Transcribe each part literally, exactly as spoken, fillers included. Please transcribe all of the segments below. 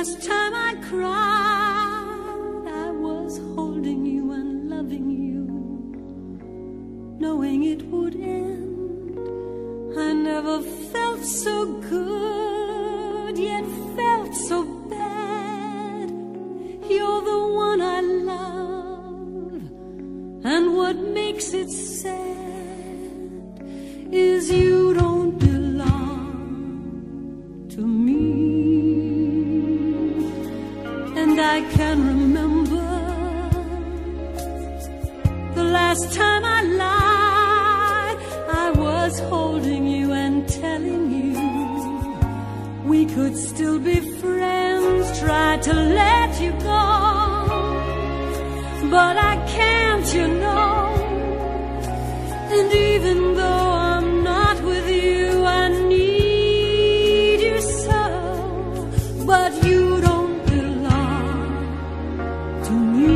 last time I cried, I was holding you and loving you, knowing it would end. I never felt so good, yet felt so bad. You're the one I love, and what makes it sad is you don't belong to me. And I can remember the last time I lied. I was holding you and telling you we could still be friends. Tried to let you go, but I can't, you know. And even though I'm not with you, I need you so. But you don't belong to me.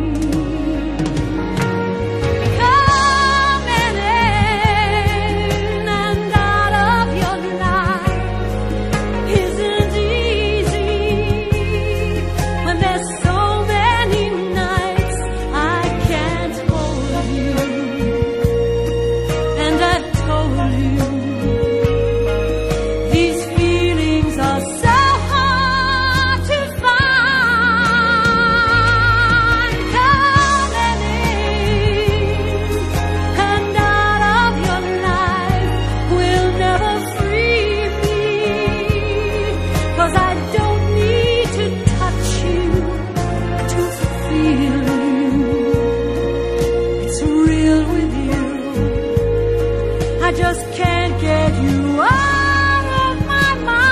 Coming in and out of your life isn't easy when there's so many nights I can't hold you. And I've told you these feelings are so hard to find. Coming in and out of your life will never free me, 'cause I don't need to touch you to feel you. It's real with you. I just can't get you out of my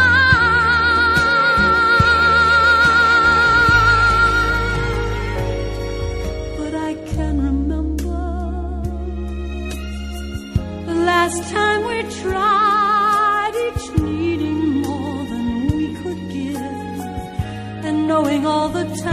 mind. But I can remember the last time we tried, each needing more than we could give, and knowing all the time